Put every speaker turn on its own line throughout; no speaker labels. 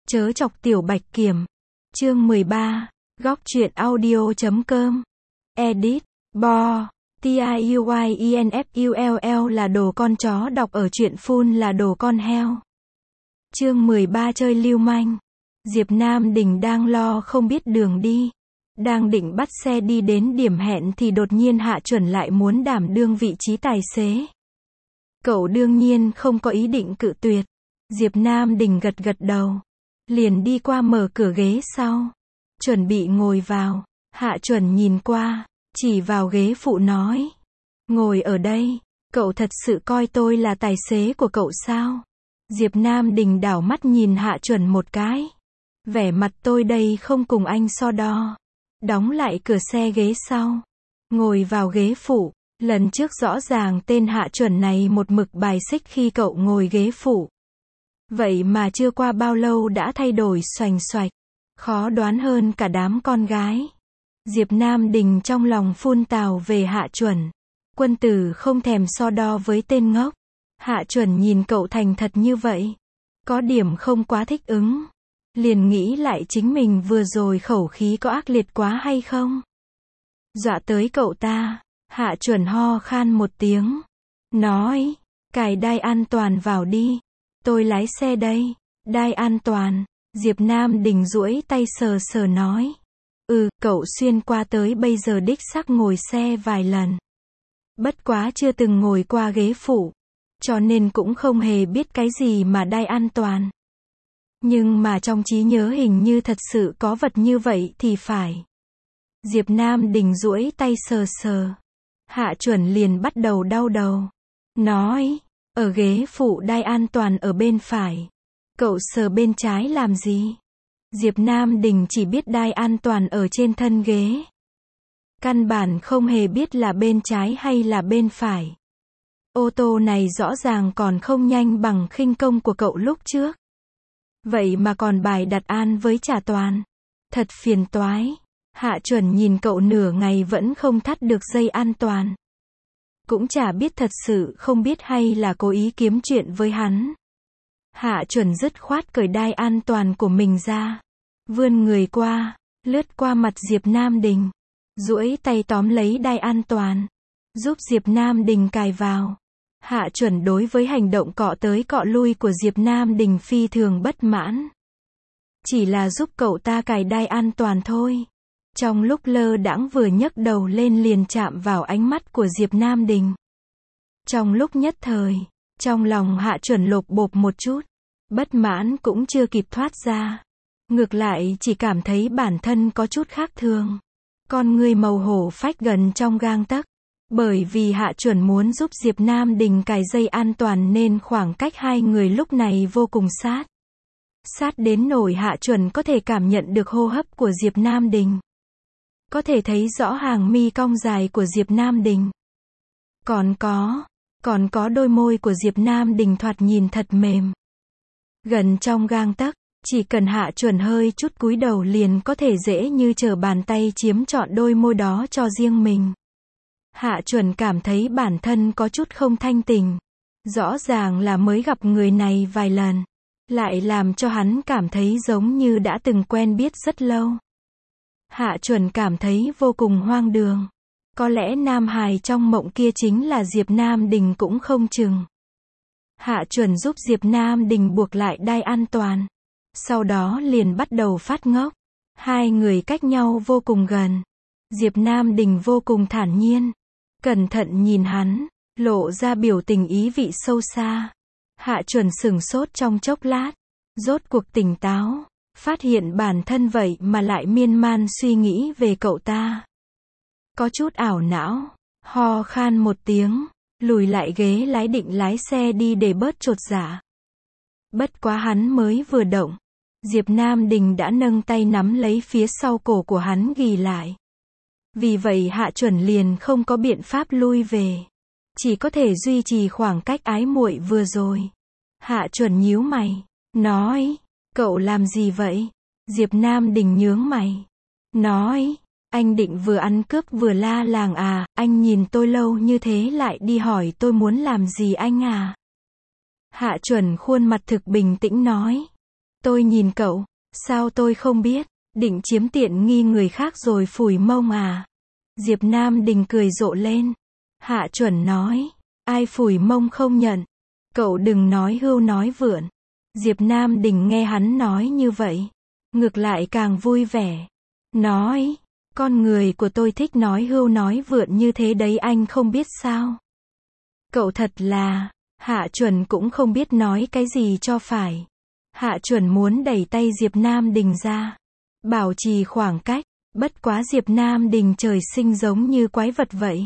Chớ chọc tiểu bạch kiểm. Chương 13. Góc truyện audio.com. Edit. Bo. TIUYENFULL là đồ con chó, đọc ở truyện phun là đồ con heo. Chương 13 chơi lưu manh. Diệp Nam Đình đang lo không biết đường đi. Đang định bắt xe đi đến điểm hẹn thì đột nhiên Hạ Chuẩn lại muốn đảm đương vị trí tài xế. Cậu đương nhiên không có ý định cự tuyệt. Diệp Nam Đình gật gật đầu. Liền đi qua mở cửa ghế sau. Chuẩn bị ngồi vào. Hạ Chuẩn nhìn qua, chỉ vào ghế phụ nói. Ngồi ở đây, cậu thật sự coi tôi là tài xế của cậu sao? Diệp Nam Đình đảo mắt nhìn Hạ Chuẩn một cái. Vẻ mặt tôi đây không cùng anh so đo. Đóng lại cửa xe ghế sau. Ngồi vào ghế phụ. Lần trước rõ ràng tên Hạ Chuẩn này một mực bài xích khi cậu ngồi ghế phụ. Vậy mà chưa qua bao lâu đã thay đổi xoành xoạch. Khó đoán hơn cả đám con gái. Diệp Nam Đình trong lòng phun tào về Hạ Chuẩn. Quân tử không thèm so đo với tên ngốc. Hạ Chuẩn nhìn cậu thành thật như vậy. Có điểm không quá thích ứng. Liền nghĩ lại chính mình vừa rồi khẩu khí có ác liệt quá hay không. Dọa tới cậu ta. Hạ Chuẩn ho khan một tiếng. Nói. Cài đai an toàn vào đi. Tôi lái xe đây. Đai an toàn. Diệp Nam Đình duỗi tay sờ sờ nói. Cậu xuyên qua tới bây giờ đích xác ngồi xe vài lần. Bất quá chưa từng ngồi qua ghế phụ. Cho nên cũng không hề biết cái gì mà đai an toàn. Nhưng mà trong trí nhớ hình như thật sự có vật như vậy thì phải. Diệp Nam Đình duỗi tay sờ sờ. Hạ Chuẩn liền bắt đầu đau đầu. Nói. Ở ghế phụ đai an toàn ở bên phải. Cậu sờ bên trái làm gì? Diệp Nam Đình chỉ biết đai an toàn ở trên thân ghế. Căn bản không hề biết là bên trái hay là bên phải. Ô tô này rõ ràng còn không nhanh bằng khinh công của cậu lúc trước. Vậy mà còn bài đặt an với trả toàn. Thật phiền toái. Hạ Chuẩn nhìn cậu nửa ngày vẫn không thắt được dây an toàn. Cũng chả biết thật sự không biết hay là cố ý kiếm chuyện với hắn. Hạ Chuẩn dứt khoát cởi đai an toàn của mình ra. Vươn người qua, lướt qua mặt Diệp Nam Đình. Duỗi tay tóm lấy đai an toàn. Giúp Diệp Nam Đình cài vào. Hạ Chuẩn đối với hành động cọ tới cọ lui của Diệp Nam Đình phi thường bất mãn. Chỉ là giúp cậu ta cài đai an toàn thôi. Trong lúc lơ đãng vừa nhấc đầu lên liền chạm vào ánh mắt của Diệp Nam Đình. Trong lúc nhất thời, trong lòng Hạ Chuẩn lộp bộp một chút. Bất mãn cũng chưa kịp thoát ra. Ngược lại chỉ cảm thấy bản thân có chút khác thường. Con người màu hổ phách gần trong gang tấc. Bởi vì Hạ Chuẩn muốn giúp Diệp Nam Đình cài dây an toàn nên khoảng cách hai người lúc này vô cùng sát. Sát đến nỗi Hạ Chuẩn có thể cảm nhận được hô hấp của Diệp Nam Đình. Có thể thấy rõ hàng mi cong dài của Diệp Nam Đình. Còn có đôi môi của Diệp Nam Đình thoạt nhìn thật mềm. Gần trong gang tấc, chỉ cần Hạ Chuẩn hơi chút cúi đầu liền có thể dễ như trở bàn tay chiếm trọn đôi môi đó cho riêng mình. Hạ Chuẩn cảm thấy bản thân có chút không thanh tình. Rõ ràng là mới gặp người này vài lần. Lại làm cho hắn cảm thấy giống như đã từng quen biết rất lâu. Hạ Chuẩn cảm thấy vô cùng hoang đường. Có lẽ nam hài trong mộng kia chính là Diệp Nam Đình cũng không chừng. Hạ Chuẩn giúp Diệp Nam Đình buộc lại đai an toàn. Sau đó liền bắt đầu phát ngốc. Hai người cách nhau vô cùng gần. Diệp Nam Đình vô cùng thản nhiên. Cẩn thận nhìn hắn, lộ ra biểu tình ý vị sâu xa. Hạ Chuẩn sửng sốt trong chốc lát. Rốt cuộc tỉnh táo. Phát hiện bản thân vậy mà lại miên man suy nghĩ về cậu ta. Có chút ảo não. Ho khan một tiếng. Lùi lại ghế lái định lái xe đi để bớt chột dạ. Bất quá hắn mới vừa động. Diệp Nam Đình đã nâng tay nắm lấy phía sau cổ của hắn ghì lại. Vì vậy Hạ Chuẩn liền không có biện pháp lui về. Chỉ có thể duy trì khoảng cách ái muội vừa rồi. Hạ Chuẩn nhíu mày. Nói. Cậu làm gì vậy? Diệp Nam Đình nhướng mày. Nói. Anh định vừa ăn cướp vừa la làng à? Anh nhìn tôi lâu như thế lại đi hỏi tôi muốn làm gì anh à? Hạ Chuẩn khuôn mặt thực bình tĩnh nói. Tôi nhìn cậu, sao tôi không biết, định chiếm tiện nghi người khác rồi phủi mông à? Diệp Nam Đình cười rộ lên. Hạ Chuẩn nói, ai phủi mông không nhận. Cậu đừng nói hưu nói vượn. Diệp Nam Đình nghe hắn nói như vậy, ngược lại càng vui vẻ. Nói, con người của tôi thích nói hưu nói vượn như thế đấy, anh không biết sao? Cậu thật là, Hạ Chuẩn cũng không biết nói cái gì cho phải. Hạ Chuẩn muốn đẩy tay Diệp Nam Đình ra, bảo trì khoảng cách, bất quá Diệp Nam Đình trời sinh giống như quái vật vậy.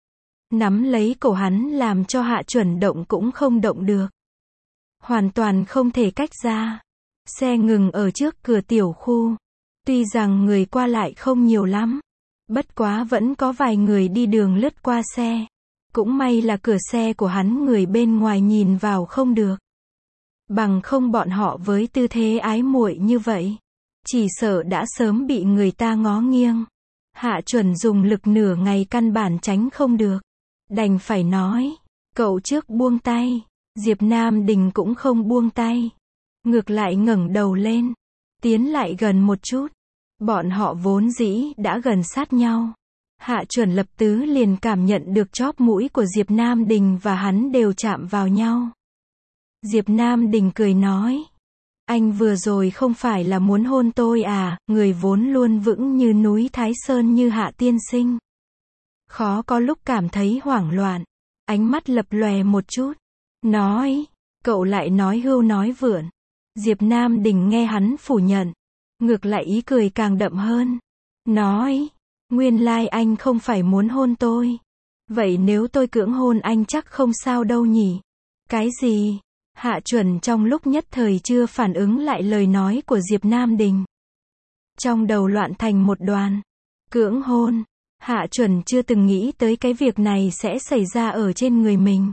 Nắm lấy cổ hắn làm cho Hạ Chuẩn động cũng không động được. Hoàn toàn không thể cách ra. Xe ngừng ở trước cửa tiểu khu. Tuy rằng người qua lại không nhiều lắm, bất quá vẫn có vài người đi đường lướt qua xe. Cũng may là cửa xe của hắn người bên ngoài nhìn vào không được. Bằng không bọn họ với tư thế ái muội như vậy, chỉ sợ đã sớm bị người ta ngó nghiêng. Hạ Chuẩn dùng lực nửa ngày căn bản tránh không được. Đành phải nói, cậu trước buông tay. Diệp Nam Đình cũng không buông tay. Ngược lại ngẩng đầu lên, tiến lại gần một chút. Bọn họ vốn dĩ đã gần sát nhau. Hạ Chuẩn lập tức liền cảm nhận được chóp mũi của Diệp Nam Đình và hắn đều chạm vào nhau. Diệp Nam Đình cười nói, anh vừa rồi không phải là muốn hôn tôi à? Người vốn luôn vững như núi Thái Sơn như Hạ tiên sinh. Khó có lúc cảm thấy hoảng loạn, ánh mắt lập lòe một chút. Nói, cậu lại nói hưu nói vượn. Diệp Nam Đình nghe hắn phủ nhận, ngược lại ý cười càng đậm hơn. Nói, nguyên lai anh không phải muốn hôn tôi. Vậy nếu tôi cưỡng hôn anh chắc không sao đâu nhỉ? Cái gì? Hạ Chuẩn trong lúc nhất thời chưa phản ứng lại lời nói của Diệp Nam Đình. Trong đầu loạn thành một đoàn. Cưỡng hôn. Hạ Chuẩn chưa từng nghĩ tới cái việc này sẽ xảy ra ở trên người mình.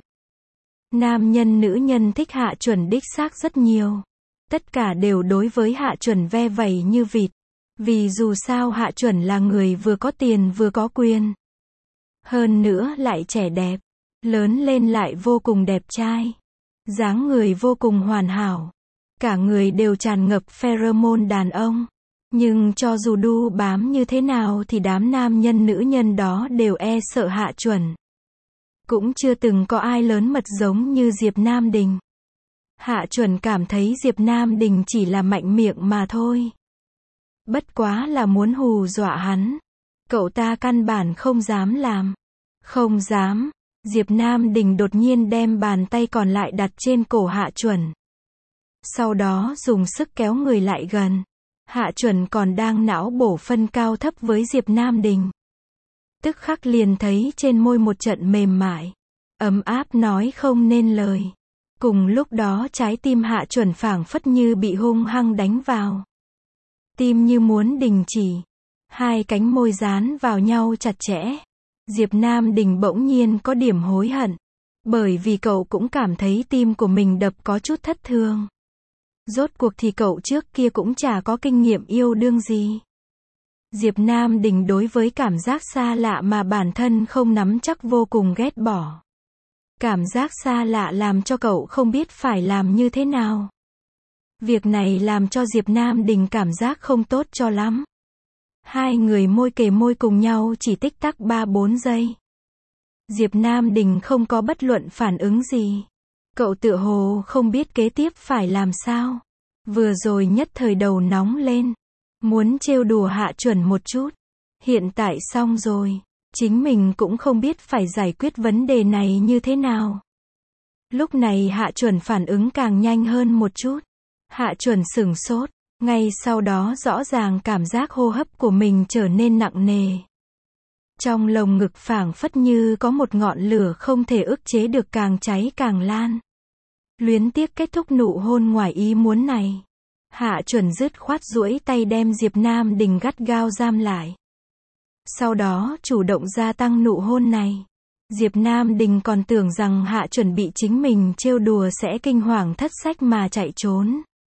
Nam nhân nữ nhân thích Hạ Chuẩn đích xác rất nhiều. Tất cả đều đối với Hạ Chuẩn ve vẩy như vịt. Vì dù sao Hạ Chuẩn là người vừa có tiền vừa có quyền. Hơn nữa lại trẻ đẹp. Lớn lên lại vô cùng đẹp trai. Dáng người vô cùng hoàn hảo. Cả người đều tràn ngập pheromone đàn ông. Nhưng cho dù đu bám như thế nào thì đám nam nhân nữ nhân đó đều e sợ Hạ Chuẩn. Cũng chưa từng có ai lớn mật giống như Diệp Nam Đình. Hạ Chuẩn cảm thấy Diệp Nam Đình chỉ là mạnh miệng mà thôi. Bất quá là muốn hù dọa hắn. Cậu ta căn bản không dám làm. Không dám. Diệp Nam Đình đột nhiên đem bàn tay còn lại đặt trên cổ Hạ Chuẩn. Sau đó dùng sức kéo người lại gần. Hạ Chuẩn còn đang não bổ phân cao thấp với Diệp Nam Đình. Tức khắc liền thấy trên môi một trận mềm mại. Ấm áp nói không nên lời. Cùng lúc đó trái tim Hạ Chuẩn phảng phất như bị hung hăng đánh vào. Tim như muốn đình chỉ. Hai cánh môi dán vào nhau chặt chẽ. Diệp Nam Đình bỗng nhiên có điểm hối hận. Bởi vì cậu cũng cảm thấy tim của mình đập có chút thất thường. Rốt cuộc thì cậu trước kia cũng chả có kinh nghiệm yêu đương gì. Diệp Nam Đình đối với cảm giác xa lạ mà bản thân không nắm chắc vô cùng ghét bỏ. Cảm giác xa lạ làm cho cậu không biết phải làm như thế nào. Việc này làm cho Diệp Nam Đình cảm giác không tốt cho lắm. Hai người môi kề môi cùng nhau chỉ tích tắc 3-4 giây. Diệp Nam Đình không có bất luận phản ứng gì. Cậu tựa hồ không biết kế tiếp phải làm sao. Vừa rồi nhất thời đầu nóng lên. Muốn trêu đùa Hạ Chuẩn một chút. Hiện tại xong rồi. Chính mình cũng không biết phải giải quyết vấn đề này như thế nào. Lúc này Hạ Chuẩn phản ứng càng nhanh hơn một chút. Hạ Chuẩn sửng sốt. Ngay sau đó rõ ràng cảm giác hô hấp của mình trở nên nặng nề. Trong lồng ngực phảng phất như có một ngọn lửa không thể ức chế được càng cháy càng lan. Luyến tiếc kết thúc nụ hôn ngoài ý muốn này. Hạ Chuẩn dứt khoát duỗi tay đem Diệp Nam Đình gắt gao giam lại. Sau đó chủ động gia tăng nụ hôn này. Diệp Nam Đình còn tưởng rằng Hạ Chuẩn bị chính mình trêu đùa sẽ kinh hoàng thất sách mà chạy trốn.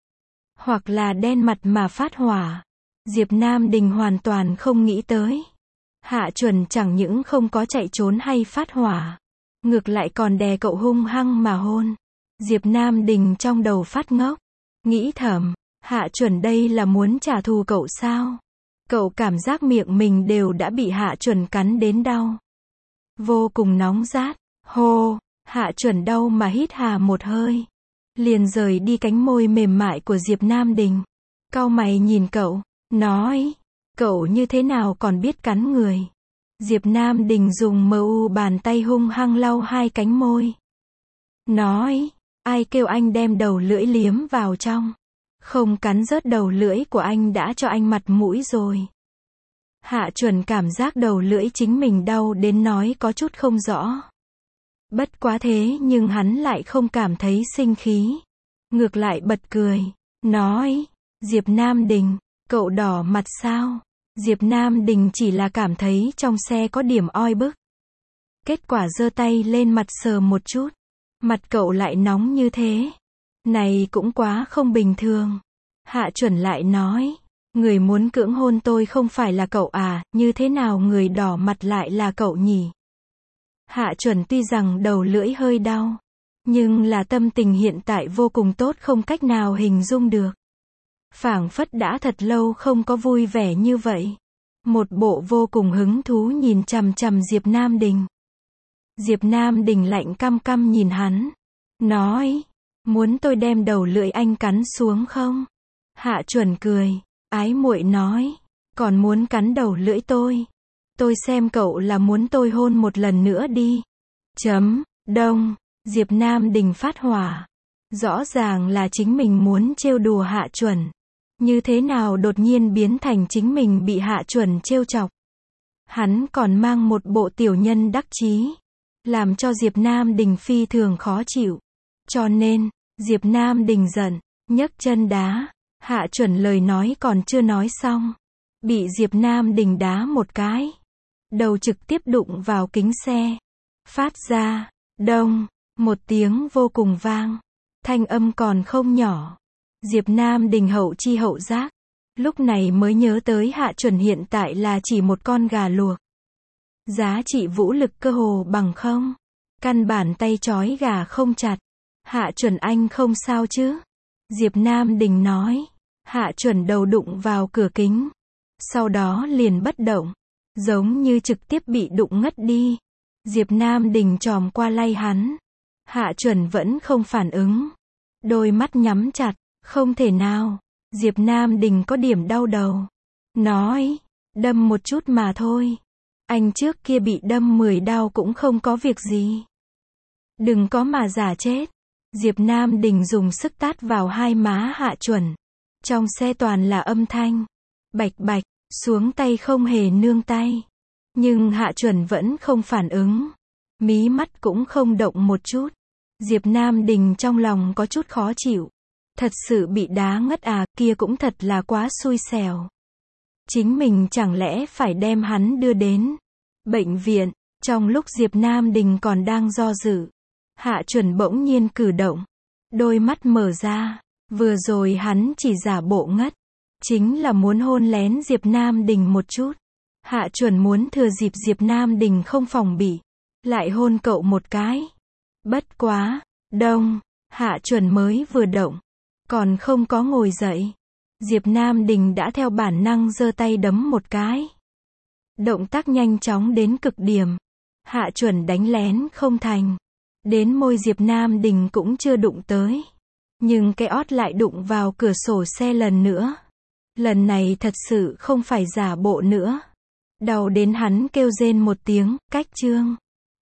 Hoặc là đen mặt mà phát hỏa. Diệp Nam Đình hoàn toàn không nghĩ tới. Hạ Chuẩn chẳng những không có chạy trốn hay phát hỏa. Ngược lại còn đè cậu hung hăng mà hôn. Diệp Nam Đình trong đầu phát ngốc. Nghĩ thầm, Hạ Chuẩn đây là muốn trả thù cậu sao? Cậu cảm giác miệng mình đều đã bị Hạ Chuẩn cắn đến đau. Vô cùng nóng rát. Hô, Hạ Chuẩn đau mà hít hà một hơi. Liền rời đi cánh môi mềm mại của Diệp Nam Đình. Cau mày nhìn cậu, nói, cậu như thế nào còn biết cắn người. Diệp Nam Đình dùng bàn tay hung hăng lau hai cánh môi. Nói, ai kêu anh đem đầu lưỡi liếm vào trong. Không cắn rớt đầu lưỡi của anh đã cho anh mặt mũi rồi. Hạ Chuẩn cảm giác đầu lưỡi chính mình đau đến nói có chút không rõ. Bất quá thế nhưng hắn lại không cảm thấy sinh khí. Ngược lại bật cười. Nói, Diệp Nam Đình, cậu đỏ mặt sao? Diệp Nam Đình chỉ là cảm thấy trong xe có điểm oi bức. Kết quả giơ tay lên mặt sờ một chút. Mặt cậu lại nóng như thế. Này cũng quá không bình thường. Hạ Chuẩn lại nói, người muốn cưỡng hôn tôi không phải là cậu à, như thế nào người đỏ mặt lại là cậu nhỉ? Hạ Chuẩn tuy rằng đầu lưỡi hơi đau, nhưng là tâm tình hiện tại vô cùng tốt không cách nào hình dung được. Phảng phất đã thật lâu không có vui vẻ như vậy. Một bộ vô cùng hứng thú nhìn chằm chằm Diệp Nam Đình. Diệp Nam Đình lạnh căm căm nhìn hắn. Nói, muốn tôi đem đầu lưỡi anh cắn xuống không? Hạ Chuẩn cười, ái muội nói, còn muốn cắn đầu lưỡi tôi. Tôi xem cậu là muốn tôi hôn một lần nữa đi. Đông, Diệp Nam Đình phát hỏa. Rõ ràng là chính mình muốn trêu đùa Hạ Chuẩn. Như thế nào đột nhiên biến thành chính mình bị Hạ Chuẩn trêu chọc. Hắn còn mang một bộ tiểu nhân đắc chí. Làm cho Diệp Nam Đình phi thường khó chịu. Cho nên, Diệp Nam Đình giận, nhấc chân đá. Hạ Chuẩn lời nói còn chưa nói xong. Bị Diệp Nam Đình đá một cái. Đầu trực tiếp đụng vào kính xe. Phát ra, đông, một tiếng vô cùng vang. Thanh âm còn không nhỏ. Diệp Nam Đình hậu chi hậu giác. Lúc này mới nhớ tới Hạ Chuẩn hiện tại là chỉ một con gà luộc. Giá trị vũ lực cơ hồ bằng không. Căn bản tay trói gà không chặt. Hạ Chuẩn anh không sao chứ? Diệp Nam Đình nói. Hạ Chuẩn đầu đụng vào cửa kính. Sau đó liền bất động. Giống như trực tiếp bị đụng ngất đi. Diệp Nam Đình chòm qua lay hắn. Hạ Chuẩn vẫn không phản ứng. Đôi mắt nhắm chặt. Không thể nào. Diệp Nam Đình có điểm đau đầu. Nói. Đâm một chút mà thôi. Anh trước kia bị đâm 10 đau cũng không có việc gì. Đừng có mà giả chết. Diệp Nam Đình dùng sức tát vào hai má Hạ Chuẩn. Trong xe toàn là âm thanh. Bạch bạch, xuống tay không hề nương tay. Nhưng Hạ Chuẩn vẫn không phản ứng. Mí mắt cũng không động một chút. Diệp Nam Đình trong lòng có chút khó chịu. Thật sự bị đá ngất à, kia cũng thật là quá xui xẻo. Chính mình chẳng lẽ phải đem hắn đưa đến bệnh viện. Trong lúc Diệp Nam Đình còn đang do dự, Hạ Chuẩn bỗng nhiên cử động. Đôi mắt mở ra. Vừa rồi hắn chỉ giả bộ ngất. Chính là muốn hôn lén Diệp Nam Đình một chút. Hạ Chuẩn muốn thừa dịp Diệp Nam Đình không phòng bị. Lại hôn cậu một cái. Bất quá. Đông. Hạ Chuẩn mới vừa động. Còn không có ngồi dậy. Diệp Nam Đình đã theo bản năng giơ tay đấm một cái. Động tác nhanh chóng đến cực điểm. Hạ Chuẩn đánh lén không thành. Đến môi Diệp Nam Đình cũng chưa đụng tới. Nhưng cái ót lại đụng vào cửa sổ xe lần nữa. Lần này thật sự không phải giả bộ nữa. Đau đến hắn kêu rên một tiếng, cách chương.